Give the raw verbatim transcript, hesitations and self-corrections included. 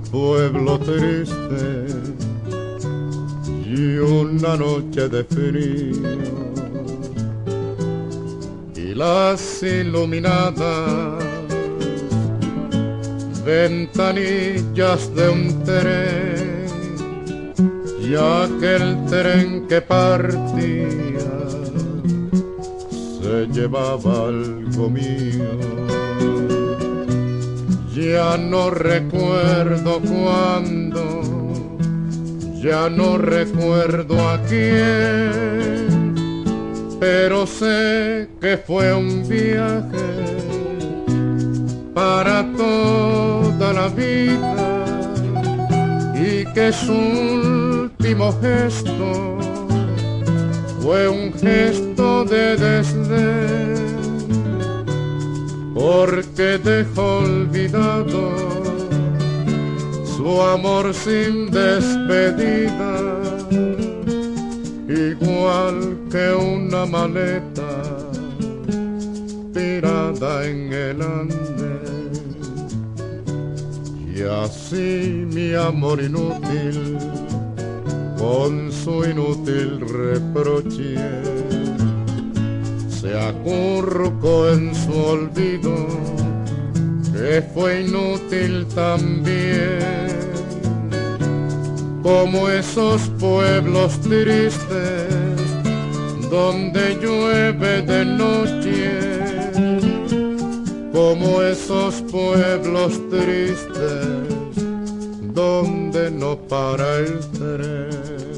pueblo triste y una noche de frío y las iluminadas ventanillas de un tren y aquel tren que partía se llevaba algo mío. Ya no recuerdo cuándo, ya no recuerdo a quién, pero sé que fue un viaje para toda la vida y que su último gesto fue un gesto de desdén, porque dejó olvidado su amor sin despedida, igual que una maleta tirada en el andén. Y así mi amor inútil, con su inútil reproche, se acurrucó en su olvido, que fue inútil también, como esos pueblos tristes donde llueve de noche, como esos pueblos tristes donde no para el tren.